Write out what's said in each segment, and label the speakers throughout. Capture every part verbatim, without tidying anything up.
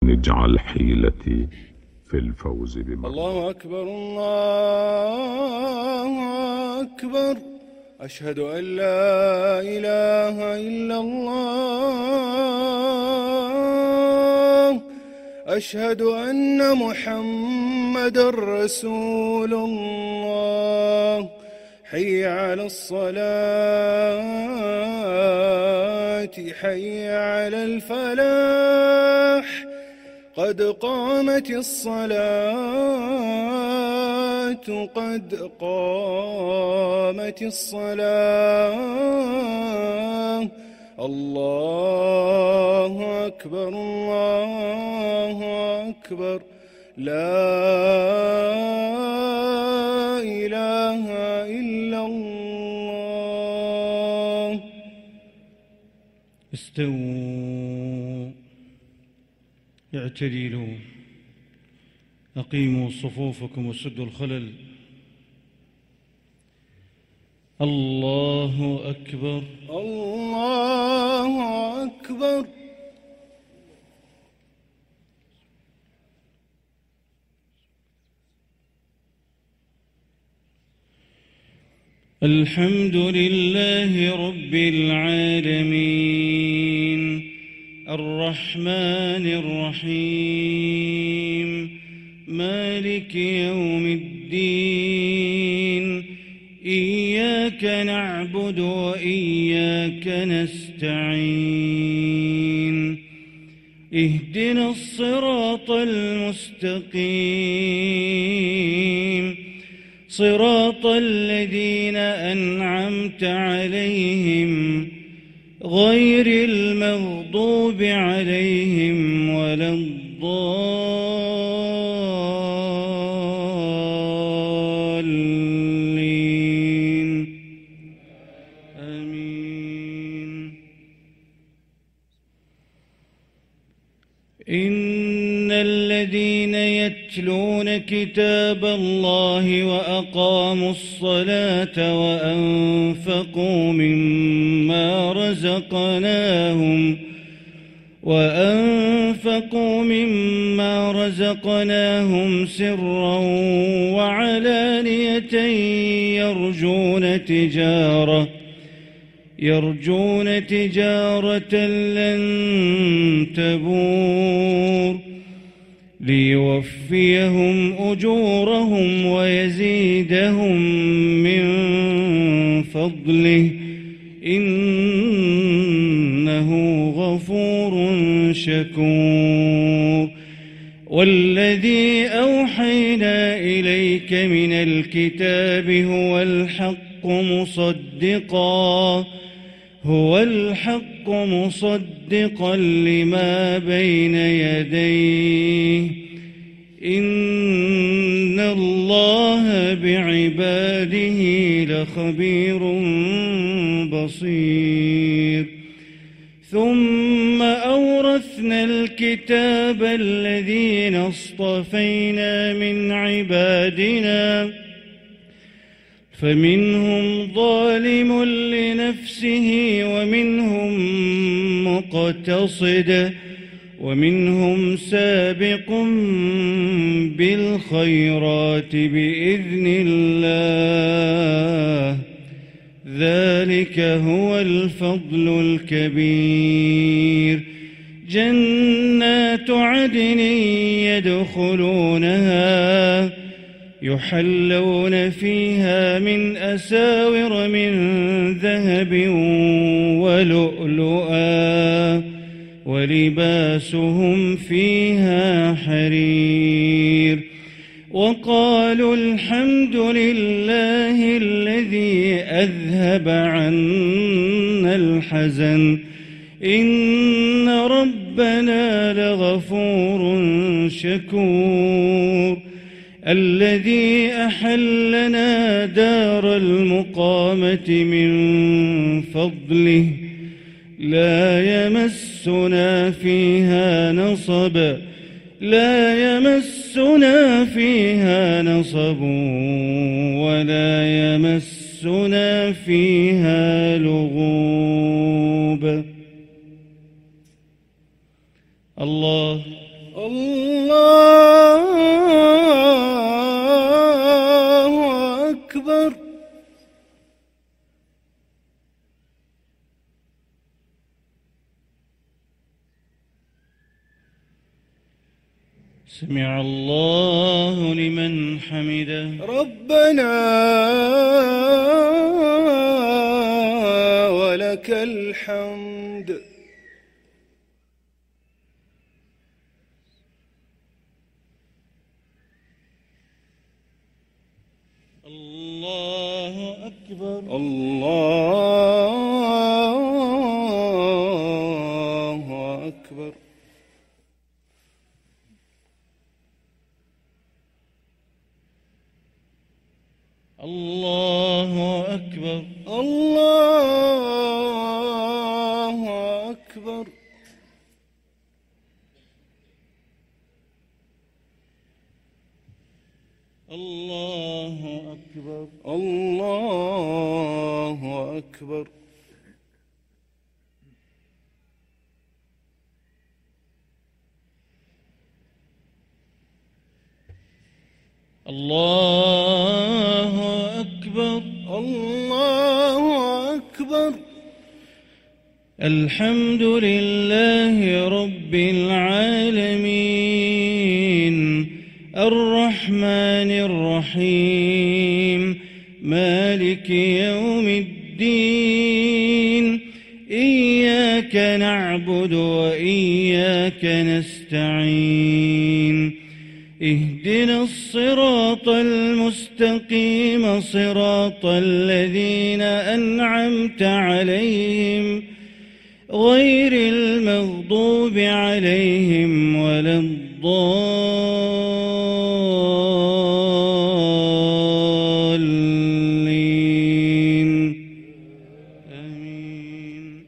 Speaker 1: ربنا اجعل حيلتي في الفوز بما
Speaker 2: الله أكبر الله أكبر أشهد أن لا إله إلا الله أشهد أن محمدًا رسول الله حي على الصلاة حي على الفلاح قد قامت الصلاة قد قامت الصلاة الله أكبر الله أكبر لا إله إلا الله.
Speaker 3: استووا اعتدلوا أقيموا صفوفكم وسدوا الخلل. الله أكبر
Speaker 2: الله أكبر.
Speaker 3: الحمد لله رب العالمين الرحمن الرحيم مالك يوم الدين إياك نعبد وإياك نستعين اهدنا الصراط المستقيم صراط الذين أنعمت عليهم غير المغضوب عليهم ولا الضالين آمين. إن الذين يتلون كتاب الله وأقاموا الصلاة وأنفقوا مما رزقناهم وأنفقوا مما رزقناهم سرا وعلانية يرجون تجارة يرجون تجارة لن تبور ليوفيهم أجورهم ويزيدهم من فضله إنه غفور شكور. والذي أوحينا إليك من الكتاب هو الحق مصدقا هو الحق مصدقا لما بين يديه إن الله بعباده لخبير بصير. ثم أورثنا الكتاب الذين اصطفينا من عبادنا فمنهم ظالم لنفسه ومنهم مقتصد ومنهم سابق بالخيرات بإذن الله ذلك هو الفضل الكبير. جنات عدن يدخلونها يحلون فيها من أساور من ذهب ولؤلؤا ولباسهم فيها حرير. وقالوا الحمد لله الذي أذهب عنا الحزن إن ربنا لغفور شكور. الذي أحلنا دار المقامة من فضله لا يمسنا فيها نصب لا يمسنا فيها نصب ولا يمسنا فيها لغوب. الله
Speaker 2: الله أكبر.
Speaker 3: سمع الله لمن حمده.
Speaker 2: ربنا ولك الحمد.
Speaker 3: الله أكبر.
Speaker 2: الله أكبر.
Speaker 3: الله أكبر.
Speaker 2: الله أكبر.
Speaker 3: الله أكبر.
Speaker 2: الله أكبر.
Speaker 3: الله أكبر.
Speaker 2: الله أكبر.
Speaker 3: الحمد لله رب العالمين الرحمن الرحيم مالك يوم الدين إياك نعبد وإياك نستعين اهدنا الصراط المستقيم صراط الذين أنعمت عليهم غير المغضوب عليهم ولا الضالين آمين.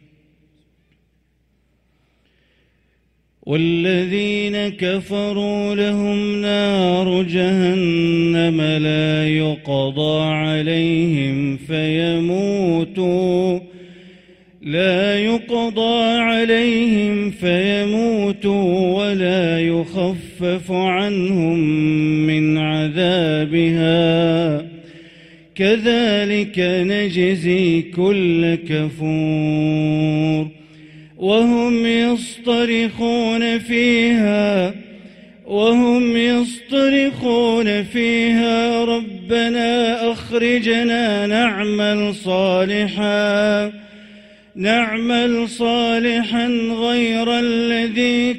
Speaker 3: والذين كفروا لهم نار جهنم لا يقضى عليهم فيموتوا لا يقضى عليهم فيموتوا ولا يخفف عنهم من عذابها كذلك نجزي كل كفور. وهم يصطرخون فيها وهم يصطرخون فيها ربنا أخرجنا نعمل صالحا نعمل صالحا غير الذي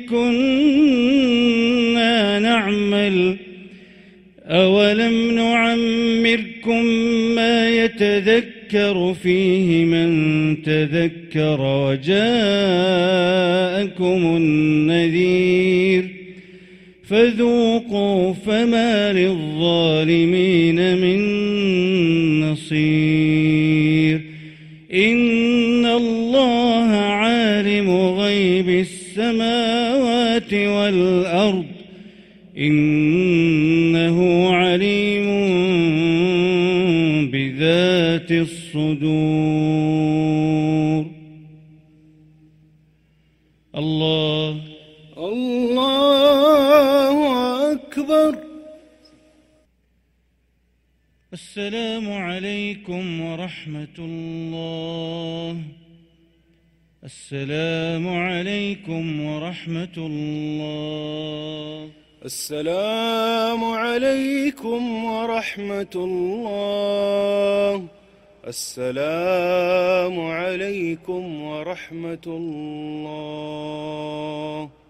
Speaker 3: كنا نعمل أولم نعمركم ما يتذكر فيه من تذكر وجاءكم النذير فذوقوا فما للظالمين من نصير. إن الله عالم غيب السماوات والأرض إنه عليم بذات الصدور. الله
Speaker 2: الله أكبر.
Speaker 3: السلام عليكم ورحمة الله. السلام عليكم ورحمة الله.
Speaker 2: السلام عليكم ورحمة الله. السلام عليكم ورحمة الله.